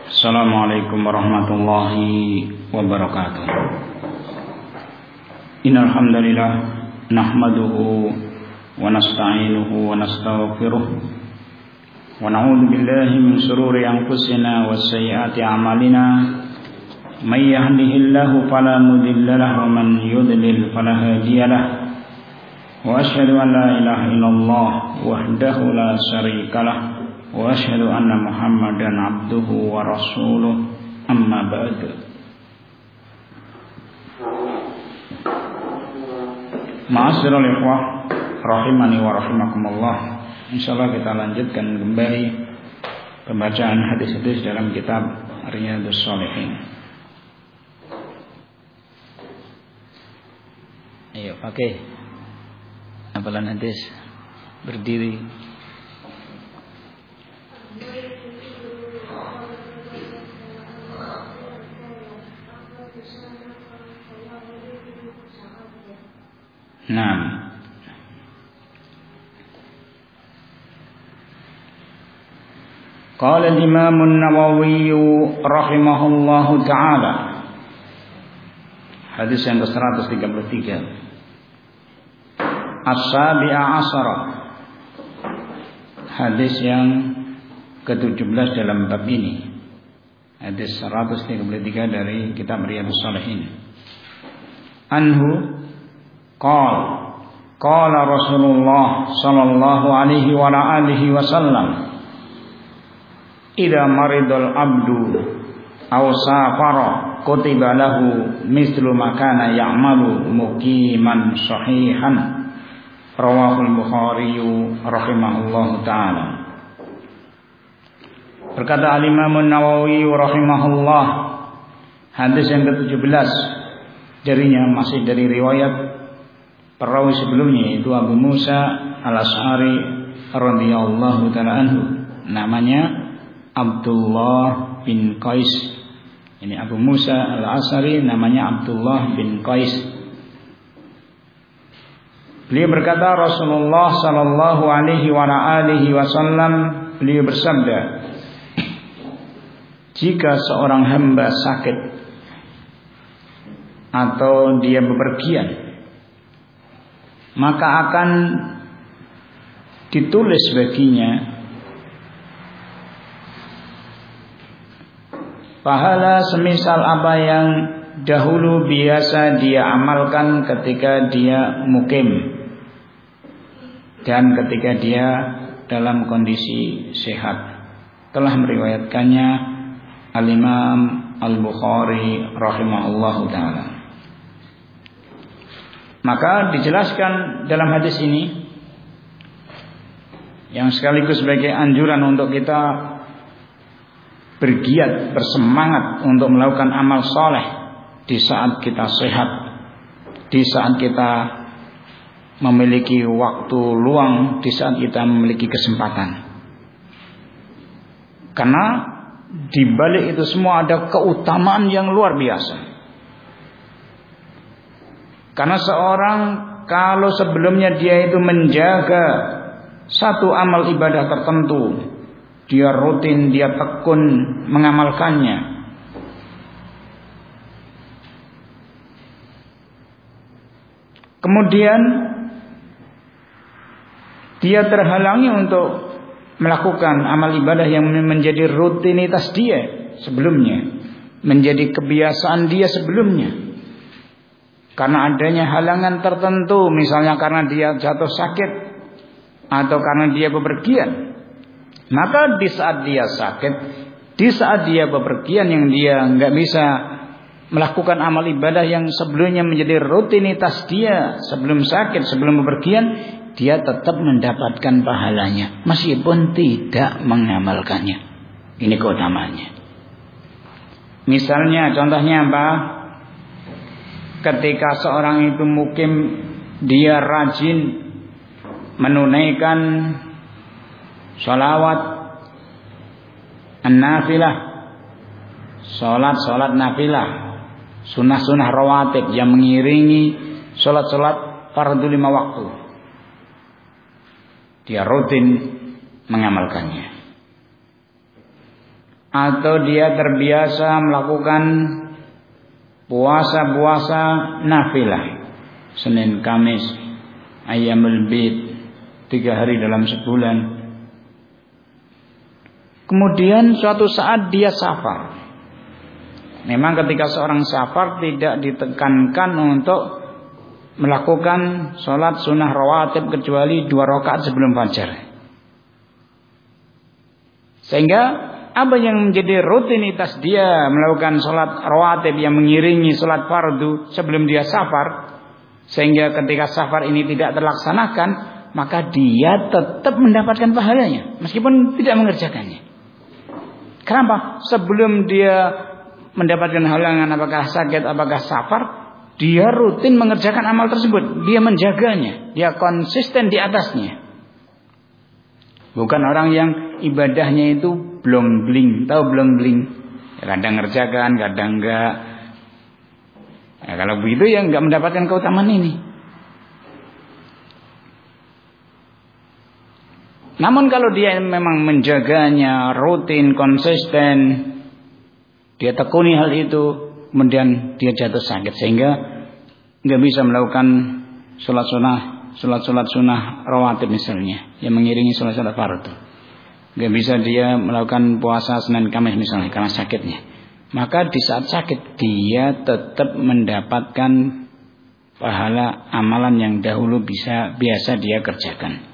Assalamualaikum warahmatullahi wabarakatuh. Innal hamdalillah nahmaduhu wa nasta'inuhu wa nastaghfiruh wa na'udzu billahi min shururi anfusina wa sayyiati a'malina. May yahdihillahu fala mudilla lahu wa man yudlil fala hadiya lahu. Wa asyhadu an la ilaha illallah wahdahu la syarika lahu wa asyhadu anna Muhammadan abduhu wa rasuluh, amma ba'du. Ma'asyiral ikhwah rahimani wa rahimakumullah. Insyaallah kita lanjutkan kembali pembacaan hadis-hadis dalam kitab Riyadhus Shalihin. Ayo pakai hafalan hadis berdiri. Naam. Qala al-Imam an-Nawawi rahimahullahu taala. Hadis yang ke-133. As-sabi'a asyara. Hadis yang ke-17 dalam bab ini. Hadis 133 dari kitab Riyadhus Shalihin. Anhu qala Rasulullah sallallahu alaihi wa alihi wasallam, idza maridal abdu aw safara kutiba lahu mislu ma kana ya'malu muqiman sahihan. Rawahul Bukhari rahimahullahu taala. Berkata Al-Imam An-Nawawi rahimahullah, hadis yang ke-17 darinya masih dari riwayat perawi sebelumnya, yaitu Abu Musa Al-Asy'ari radhiyallahu taala anhu, namanya Abdullah bin Qais. Ini Abu Musa Al-Asy'ari namanya Abdullah bin Qais. Beliau berkata, Rasulullah sallallahu alaihi wa alihi wasallam, beliau bersabda, jika seorang hamba sakit atau dia bepergian, maka akan ditulis baginya pahala semisal apa yang dahulu biasa dia amalkan ketika dia mukim dan ketika dia dalam kondisi sehat. Telah meriwayatkannya Al-Imam Al-Bukhari rahimahullahu ta'ala. Maka dijelaskan dalam hadis ini, yang sekaligus sebagai anjuran untuk kita bergiat, bersemangat untuk melakukan amal soleh di saat kita sehat, di saat kita memiliki waktu luang, di saat kita memiliki kesempatan. Karena di balik itu semua ada keutamaan yang luar biasa. Karena seorang kalau sebelumnya dia itu menjaga satu amal ibadah tertentu, dia rutin, dia tekun mengamalkannya, kemudian dia terhalangi untuk melakukan amal ibadah yang menjadi rutinitas dia sebelumnya, menjadi kebiasaan dia sebelumnya. Karena adanya halangan tertentu, misalnya karena dia jatuh sakit atau karena dia bepergian, maka di saat dia sakit, di saat dia bepergian yang dia nggak bisa melakukan amal ibadah yang sebelumnya menjadi rutinitas dia sebelum sakit, sebelum bepergian, dia tetap mendapatkan pahalanya meskipun tidak mengamalkannya. Ini keutamaannya. Misalnya, contohnya apa? Ketika seorang itu mukim, dia rajin menunaikan sholawat an-nafilah, sholat nafilah, sunnah rawatib yang mengiringi sholat fardu 5 waktu. Dia rutin mengamalkannya. atau dia terbiasa melakukan puasa-puasa nafilah, Senin, Kamis, Ayyamul Bid, 3 hari dalam sebulan. Kemudian suatu saat dia safar. Memang ketika seorang safar tidak ditekankan untuk melakukan sholat sunnah rawatib kecuali 2 rakaat sebelum fajar. Sehingga apa yang menjadi rutinitas dia melakukan sholat rawatib yang mengiringi sholat fardu sebelum dia safar, sehingga ketika safar ini tidak terlaksanakan, maka dia tetap mendapatkan pahalanya meskipun tidak mengerjakannya. Kenapa? Sebelum dia mendapatkan halangan, apakah sakit, apakah safar, dia rutin mengerjakan amal tersebut, dia menjaganya, dia konsisten di atasnya. Bukan orang yang ibadahnya itu blong-bling, tahu blong-bling? Kadang ngerjakan, kadang enggak. Nah, kalau begitu ya enggak mendapatkan keutamaan ini. Namun kalau dia memang menjaganya, rutin, konsisten, dia tekuni hal itu, kemudian dia jatuh sakit sehingga enggak bisa melakukan sholat sunnah rawatib misalnya, yang mengiringi sholat fardu. Enggak bisa dia melakukan puasa Senin Kamis misalnya karena sakitnya. Maka di saat sakit dia tetap mendapatkan pahala amalan yang dahulu biasa dia kerjakan.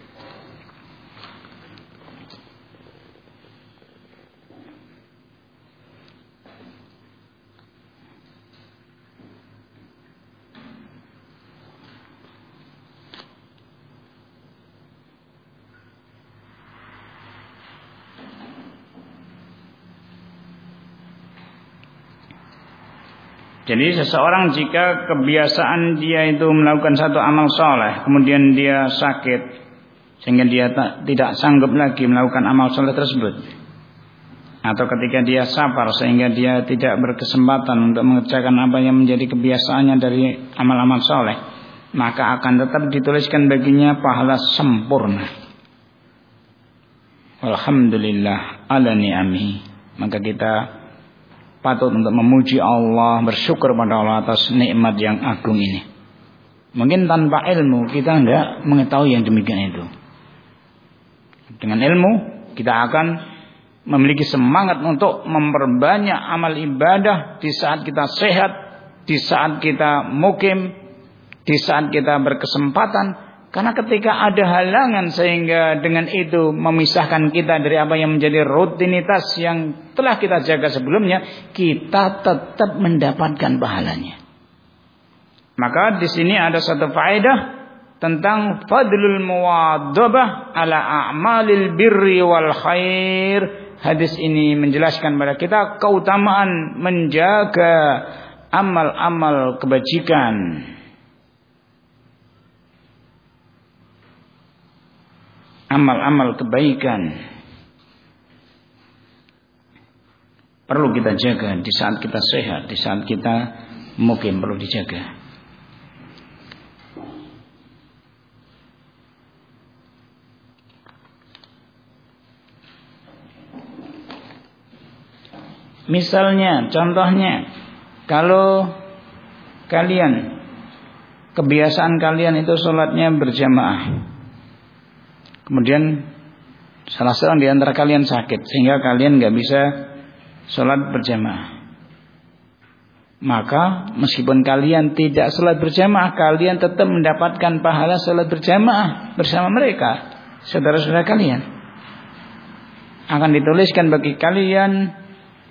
Jadi seseorang jika kebiasaan dia itu melakukan satu amal soleh, kemudian dia sakit sehingga dia tidak sanggup lagi melakukan amal soleh tersebut, atau ketika dia safar sehingga dia tidak berkesempatan untuk mengerjakan apa yang menjadi kebiasaannya dari amal-amal soleh, maka akan tetap dituliskan baginya pahala sempurna. Alhamdulillah ala ni'amihi. Maka kita patut untuk memuji Allah, bersyukur pada Allah atas nikmat yang agung ini. Mungkin tanpa ilmu kita enggak mengetahui yang demikian itu. Dengan ilmu kita akan memiliki semangat untuk memperbanyak amal ibadah di saat kita sehat, di saat kita mukim, di saat kita berkesempatan. Karena ketika ada halangan sehingga dengan itu memisahkan kita dari apa yang menjadi rutinitas yang telah kita jaga sebelumnya, kita tetap mendapatkan pahalanya. Maka di sini ada satu faedah tentang fadlul muwadhabah ala a'malil birri wal khair. Hadis ini menjelaskan kepada kita keutamaan menjaga amal-amal kebajikan, amal-amal kebaikan perlu kita jaga di saat kita sehat, di saat kita mukim perlu dijaga. Misalnya, contohnya, kalau kalian kebiasaan kalian itu sholatnya berjamaah, kemudian salah seorang di antara kalian sakit sehingga kalian nggak bisa sholat berjamaah, maka meskipun kalian tidak sholat berjamaah, kalian tetap mendapatkan pahala sholat berjamaah bersama mereka, saudara-saudara kalian. Akan dituliskan bagi kalian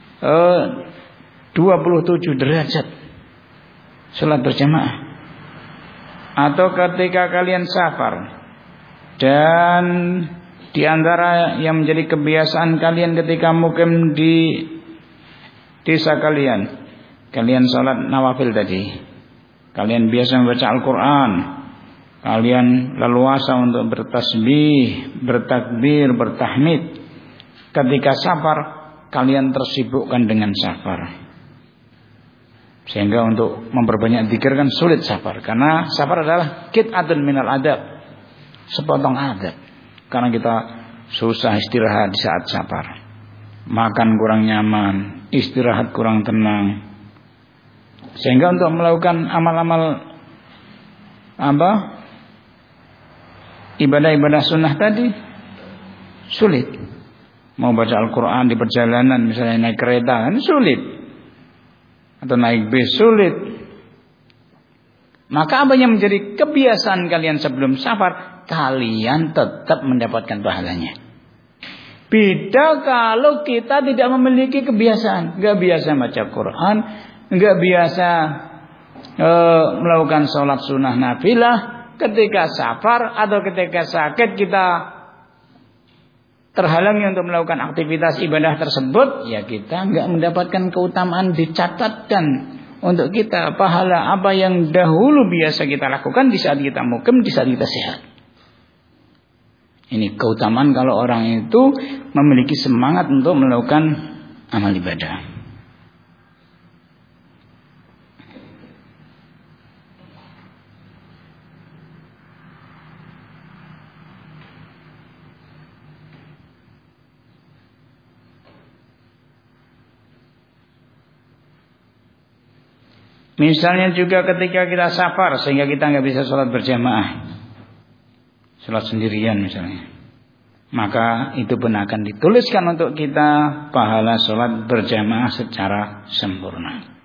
27 derajat sholat berjamaah. Atau ketika kalian safar dan di antara yang menjadi kebiasaan kalian ketika mukim di desa kalian, kalian sholat nawafil tadi, kalian biasa membaca Al-Quran, kalian leluasa untuk bertasbih, bertakbir, bertahmid. Ketika safar kalian tersibukkan dengan safar, sehingga untuk memperbanyak zikir kan sulit safar, karena safar adalah qit'atun minal adab, sepotong adab, karena kita susah istirahat di saat safar. makan kurang nyaman, istirahat kurang tenang. Sehingga untuk melakukan amal-amal ibadah-ibadah sunnah tadi sulit. Mau baca Al-Quran di perjalanan, misalnya naik kereta kan sulit, atau naik bis sulit. Maka apa yang menjadi kebiasaan kalian sebelum safar, kalian tetap mendapatkan pahalanya. Beda kalau kita tidak memiliki kebiasaan, nggak biasa baca Quran, nggak biasa melakukan sholat sunnah nafilah. Ketika safar atau ketika sakit kita terhalangi untuk melakukan aktivitas ibadah tersebut, ya kita nggak mendapatkan keutamaan, dicatatkan untuk kita pahala apa yang dahulu biasa kita lakukan di saat kita mukim, di saat kita sehat. Ini keutamaan kalau orang itu memiliki semangat untuk melakukan amal ibadah. Misalnya juga ketika kita safar sehingga kita nggak bisa sholat berjamaah, sholat sendirian misalnya, maka itu pun akan dituliskan untuk kita pahala sholat berjamaah secara sempurna.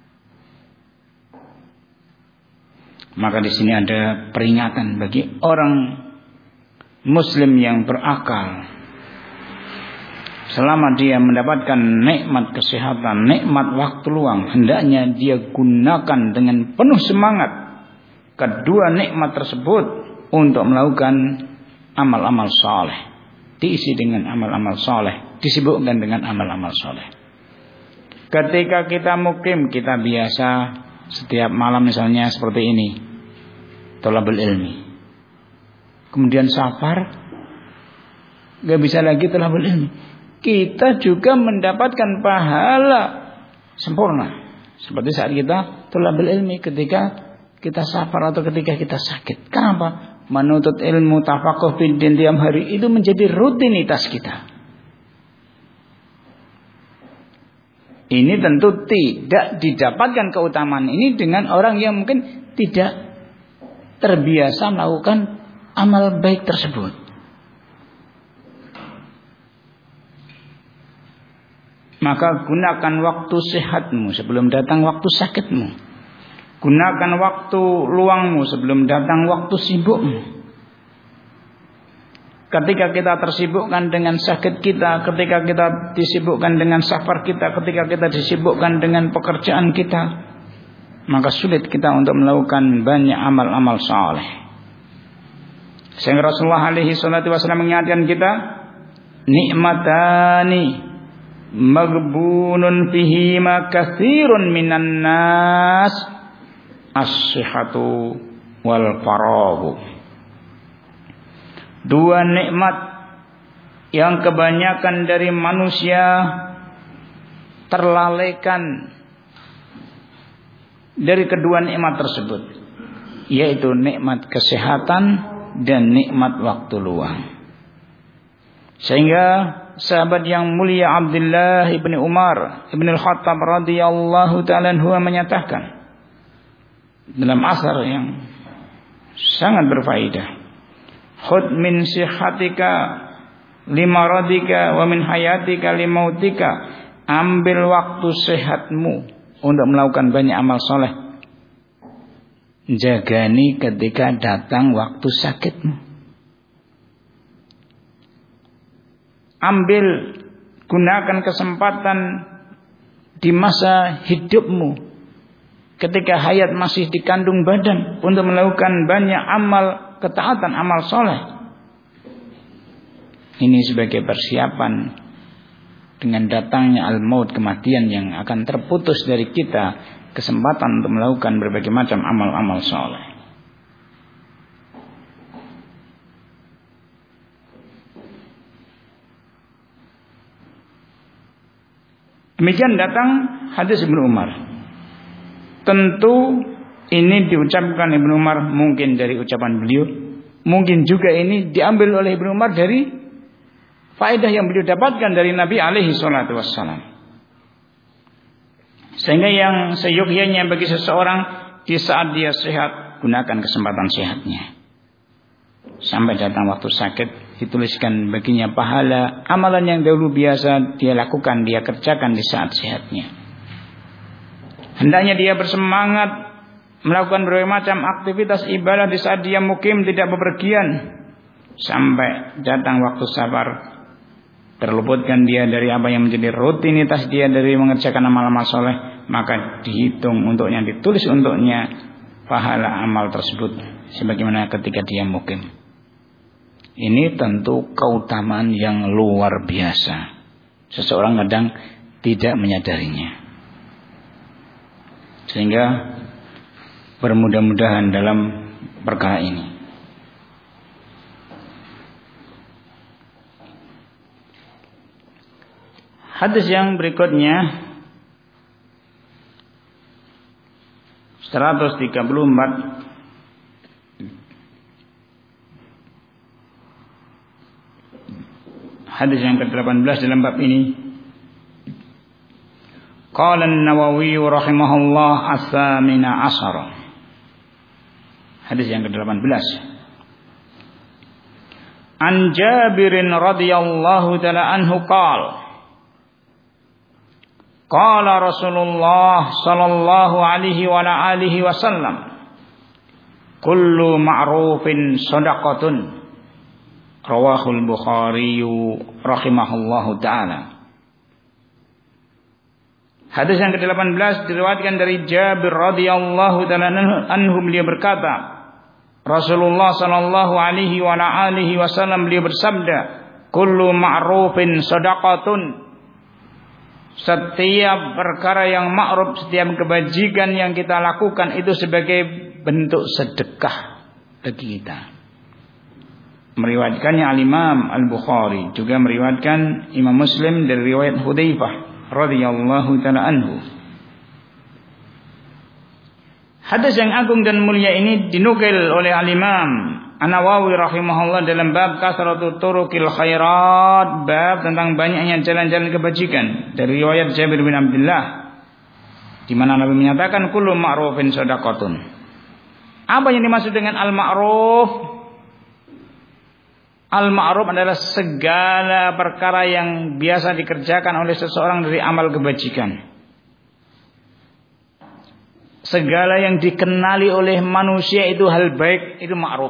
Maka di sini ada peringatan bagi orang Muslim yang berakal. Selama dia mendapatkan nikmat kesehatan, nikmat waktu luang, hendaknya dia gunakan dengan penuh semangat kedua nikmat tersebut untuk melakukan amal-amal saleh. Diisi dengan amal-amal saleh, disibukkan dengan amal-amal saleh. Ketika kita mukim, kita biasa setiap malam misalnya seperti ini, thalabul ilmi. Kemudian safar, gak bisa lagi thalabul ilmi. Kita juga mendapatkan pahala sempurna seperti saat kita thalabul ilmi, ketika kita safar atau ketika kita sakit. Kenapa? Menuntut ilmu tafaqquh fid din tiap hari itu menjadi rutinitas kita. Ini tentu tidak didapatkan keutamaan ini dengan orang yang mungkin tidak terbiasa melakukan amal baik tersebut. Maka gunakan waktu sehatmu sebelum datang waktu sakitmu. Gunakan waktu luangmu sebelum datang waktu sibukmu. Ketika kita tersibukkan dengan sakit kita, ketika kita disibukkan dengan safar kita, ketika kita disibukkan dengan pekerjaan kita, maka sulit kita untuk melakukan banyak amal-amal saleh. Sehingga Rasulullah alaihi salatu wasallam mengingatkan kita, nikmatani maghbunun fihima katsirun minan nas, as-sihhatu wal faraghu. Dua nikmat yang kebanyakan dari manusia terlalaikan dari kedua nikmat tersebut, yaitu nikmat kesehatan dan nikmat waktu luang. Sehingga sahabat yang mulia Abdullah ibn Umar ibn al-Khattab radhiyallahu ta'ala anhu menyatakan dalam asar yang sangat berfaedah, khudh min sihatika limaradika wa min hayatika limautika. Ambil waktu sehatmu untuk melakukan banyak amal soleh. Jagani ketika datang waktu sakitmu. Ambil, gunakan kesempatan di masa hidupmu ketika hayat masih dikandung badan untuk melakukan banyak amal ketaatan, amal soleh. Ini sebagai persiapan dengan datangnya al-maut, kematian yang akan terputus dari kita kesempatan untuk melakukan berbagai macam amal-amal soleh. Demikian datang hadis Ibnu Umar. Tentu ini diucapkan Ibnu Umar mungkin dari ucapan beliau, mungkin juga ini diambil oleh Ibnu Umar dari faedah yang beliau dapatkan dari Nabi alaihi salatu wassalam. Sehingga yang seyogyanya bagi seseorang di saat dia sehat, gunakan kesempatan sehatnya. Sampai datang waktu sakit, dituliskan baginya pahala amalan yang dahulu biasa dia lakukan, dia kerjakan di saat sehatnya. Hendaknya dia bersemangat melakukan berbagai macam aktivitas ibadah di saat dia mukim, tidak bepergian, sampai datang waktu sabar, terluputkan dia dari apa yang menjadi rutinitas dia dari mengerjakan amal-amal soleh, maka dihitung untuknya, ditulis untuknya pahala amal tersebut sebagaimana ketika dia mukim. Ini tentu keutamaan yang luar biasa. Seseorang kadang tidak menyadarinya. Sehingga bermudah-mudahan dalam perkara ini. Hadis yang berikutnya 134. Hadis yang ke-18 dalam bab ini. Qala an-Nawawi rahimahullah as-samina ashara. Hadis yang ke-18. An Jabirin radhiyallahu ta'ala anhu qala qala Rasulullah sallallahu alaihi wa alihi wasallam kullu ma'rufin shadaqatun. Rawahul Bukhari rahimahullahu ta'ala. Hadis yang ke-18 diriwayatkan dari Jabir radhiyallahu ta'ala anhu, beliau berkata, Rasulullah sallallahu alaihi wa alihi wasallam beliau bersabda, kullu ma'rufin shadaqatun. Setiap perkara yang ma'ruf, setiap kebajikan yang kita lakukan itu sebagai bentuk sedekah bagi kita. Meriwayatkannya Al-Imam Al-Bukhari, juga meriwayatkan Imam Muslim dari riwayat Hudzaifah radhiyallahu ta'ala anhu. Hadis yang agung dan mulia ini dinukil oleh Al-Imam An-Nawawi rahimahullah dalam bab kasratu turuqil khairat, bab tentang banyaknya jalan-jalan kebajikan, dari riwayat Jabir bin Abdullah, di mana Nabi menyatakan kullu ma'rufin shadaqatun. Apa yang dimaksud dengan al-ma'ruf? Al-ma'ruf adalah segala perkara yang biasa dikerjakan oleh seseorang dari amal kebajikan. Segala yang dikenali oleh manusia itu hal baik, itu ma'ruf.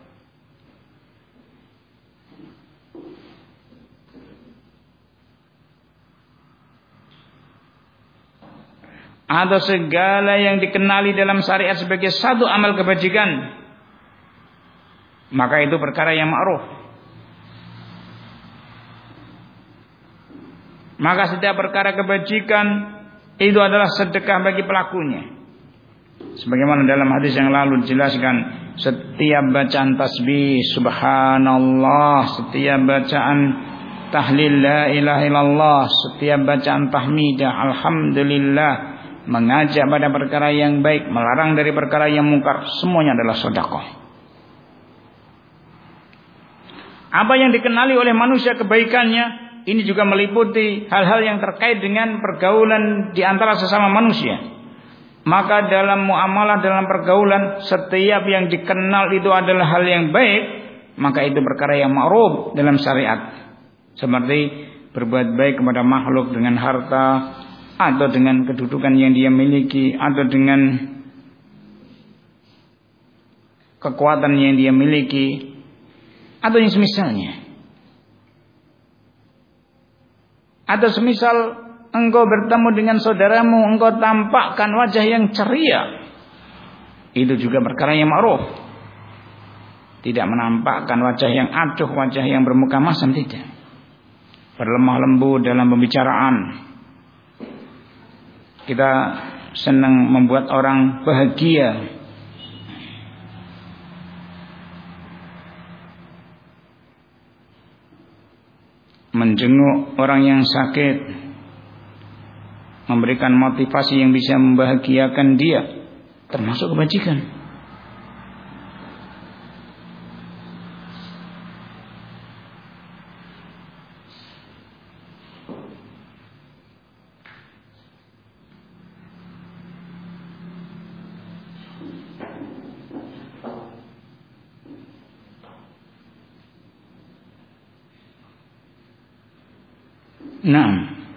Atau segala yang dikenali dalam syariat sebagai satu amal kebajikan, maka itu perkara yang ma'ruf. Maka setiap perkara kebajikan itu adalah sedekah bagi pelakunya. Sebagaimana dalam hadis yang lalu dijelaskan, setiap bacaan tasbih subhanallah, setiap bacaan tahlil la ilaha illallah, setiap bacaan tahmidah alhamdulillah, mengajak pada perkara yang baik, melarang dari perkara yang mungkar, semuanya adalah sedekah. Apa yang dikenali oleh manusia kebaikannya, ini juga meliputi hal-hal yang terkait dengan pergaulan di antara sesama manusia. Maka dalam muamalah, dalam pergaulan, setiap yang dikenal itu adalah hal yang baik, maka itu perkara yang ma'ruf dalam syariat. Seperti berbuat baik kepada makhluk dengan harta, atau dengan kedudukan yang dia miliki, atau dengan kekuatan yang dia miliki, atau yang semisalnya. Atau semisal engkau bertemu dengan saudaramu, engkau tampakkan wajah yang ceria, itu juga perkara yang ma'ruf. Tidak menampakkan wajah yang acuh, wajah yang bermuka masam, tidak. Berlemah lembut dalam pembicaraan. Kita senang membuat orang bahagia. Menjenguk orang yang sakit, memberikan motivasi yang bisa membahagiakan dia, termasuk kebajikan. Nah,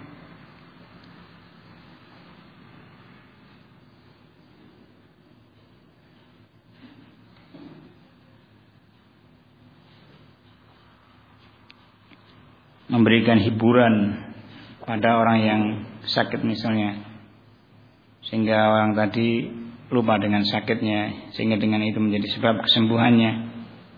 memberikan hiburan pada orang yang sakit misalnya, sehingga orang tadi lupa dengan sakitnya, sehingga dengan itu menjadi sebab kesembuhannya.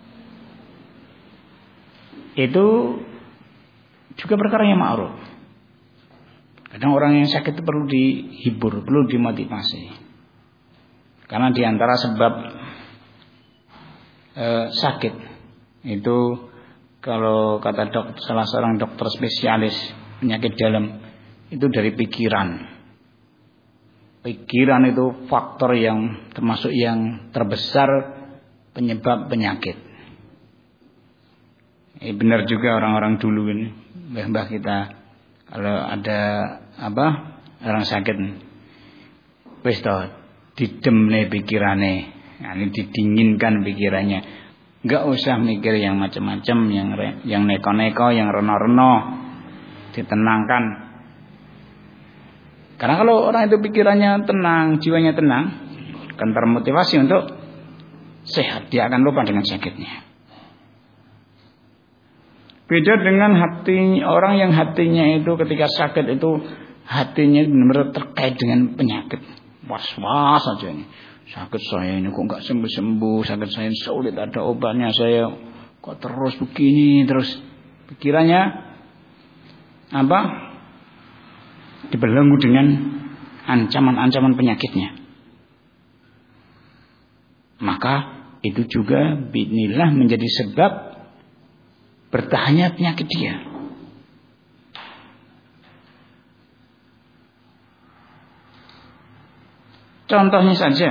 Itu juga perkara yang ma'ruf. Kadang orang yang sakit itu perlu dihibur, perlu dimotivasi. Karena diantara sebab sakit itu, kalau kata salah seorang dokter spesialis penyakit dalam, itu dari pikiran. Pikiran itu faktor yang termasuk yang terbesar penyebab penyakit. Benar juga orang-orang dulu ini, mbah kita, kalau ada orang sakit, wis to didemne pikirane, ini didinginkan pikirannya, enggak usah mikir yang macam-macam, yang neko-neko, yang reno-reno, ditenangkan. Karena kalau orang itu pikirannya tenang, jiwanya tenang, akan termotivasi untuk sehat, dia akan lupa dengan sakitnya. Beda dengan hati orang yang hatinya itu ketika sakit itu hatinya benar-benar terkait dengan penyakit, was-was saja ini. Sakit saya ini kok enggak sembuh-sembuh, sakit saya sulit ada obatnya, saya kok terus begini terus. Pikirannya dibelenggu dengan ancaman-ancaman penyakitnya. Maka itu juga binillah menjadi sebab bertahannya penyakit dia. Contohnya saja,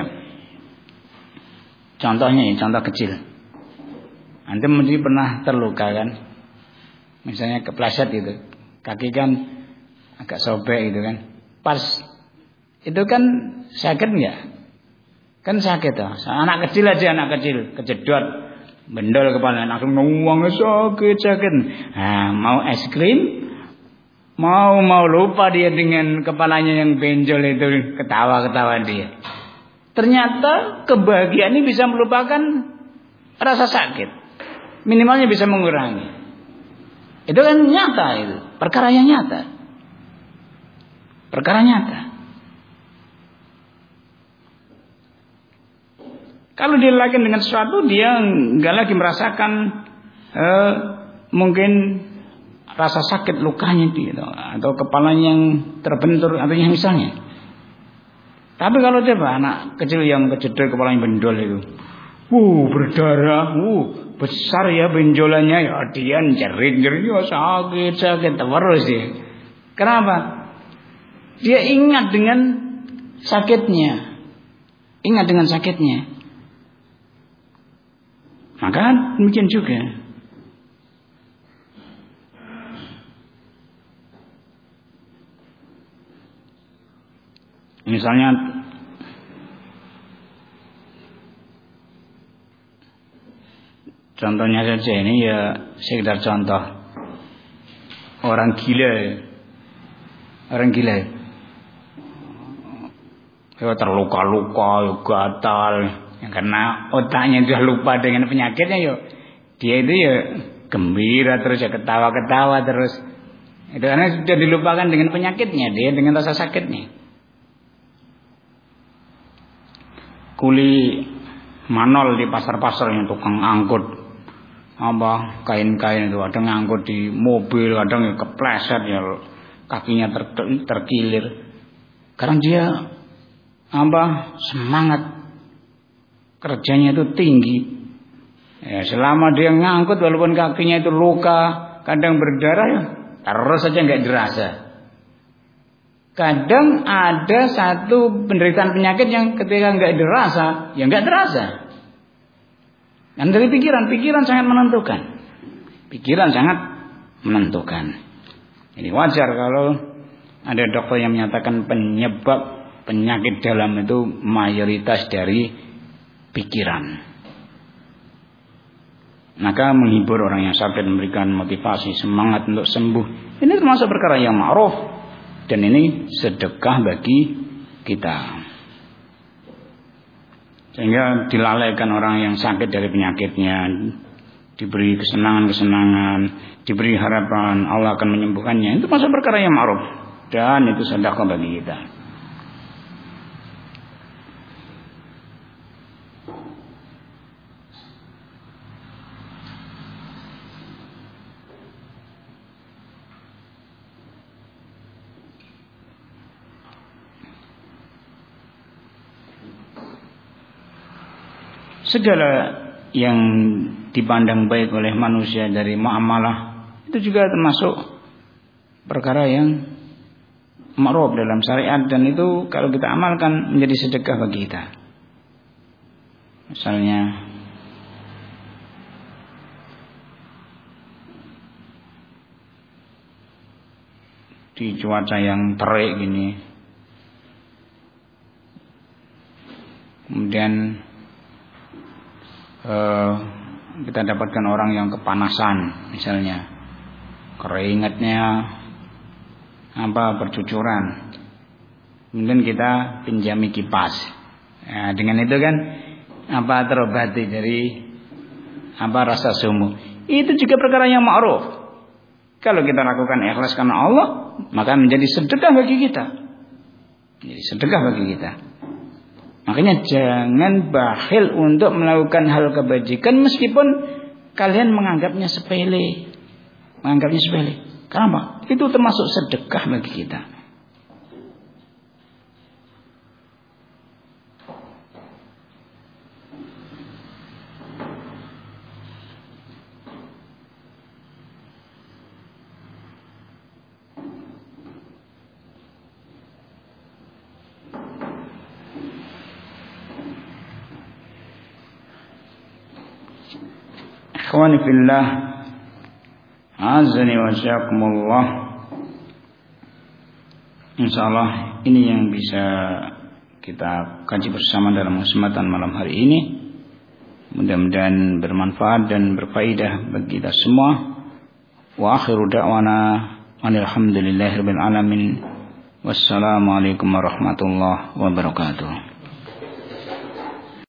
contoh kecil. Antum mesti pernah terluka kan? Misalnya kepleset gitu, kaki kan agak sobek gitu kan. Pas itu kan sakit enggak? Kan sakit toh. Anak kecil kejedot bendol kepala, langsung nuang, sakit. Nah, mau es krim, mau lupa dia dengan kepalanya yang benjol itu, ketawa dia. Ternyata kebahagiaan ini bisa melupakan rasa sakit, minimalnya bisa mengurangi. Itu kan nyata, itu perkara yang nyata. Kalau dia lakukan dengan sesuatu, dia enggak lagi merasakan mungkin rasa sakit lukanya dia, atau kepalanya yang terbentur atau yang misalnya. Tapi kalau coba anak kecil yang kejedot kepalanya bendol itu, berdarah, besar ya benjolannya, ya dia jerit sakit terus dia. Kenapa? Dia ingat dengan sakitnya. Maka demikian juga. Misalnya contohnya saja ini ya sekedar contoh. Orang gila. Ya terluka-luka, gatal, yang karena otaknya sudah lupa dengan penyakitnya, dia itu gembira terus, ketawa-ketawa terus. Itu karena sudah dilupakan dengan penyakitnya, dia dengan rasa sakitnya. Kuli manol di pasar-pasar yang tukang angkut kain-kain itu, ada ngangkut di mobil, kadang kepleset kakinya terkilir. Karena dia semangat kerjanya itu tinggi. Selama dia ngangkut walaupun kakinya itu luka, kadang berdarah, terus saja enggak dirasa. Kadang ada satu penderitaan penyakit yang ketika enggak dirasa, enggak terasa. Dan dari pikiran sangat menentukan. Ini wajar kalau ada dokter yang menyatakan penyebab penyakit dalam itu mayoritas dari pikiran. Maka menghibur orang yang sakit, memberikan motivasi, semangat untuk sembuh, ini termasuk perkara yang ma'ruf, dan ini sedekah bagi kita. Sehingga dilalaikan orang yang sakit dari penyakitnya, diberi kesenangan-kesenangan, diberi harapan Allah akan menyembuhkannya, itu termasuk perkara yang ma'ruf, dan itu sedekah bagi kita. Segala yang dipandang baik oleh manusia dari muamalah itu juga termasuk perkara yang ma'ruf dalam syariat, dan itu kalau kita amalkan menjadi sedekah bagi kita. Misalnya di cuaca yang terik gini, kemudian kita dapatkan orang yang kepanasan, misalnya keringatnya bercucuran, kemudian kita pinjami kipas. Nah, dengan itu kan terobati dari rasa sumuk. Itu juga perkara yang ma'ruf. Kalau kita lakukan ikhlas karena Allah, maka menjadi sedekah bagi kita. Jadi sedekah bagi kita. Makanya jangan bakhil untuk melakukan hal kebajikan meskipun kalian menganggapnya sepele. Kenapa? Itu termasuk sedekah bagi kita. Ikhwani fillah, azani wa syakumullah. Insyaallah ini yang bisa kita kaji bersama dalam kesempatan malam hari ini. Mudah-mudahan bermanfaat dan berfaedah bagi kita semua. Wa akhiru da'wana alhamdulillahirabbil alamin. Wassalamualaikum warahmatullahi wabarakatuh.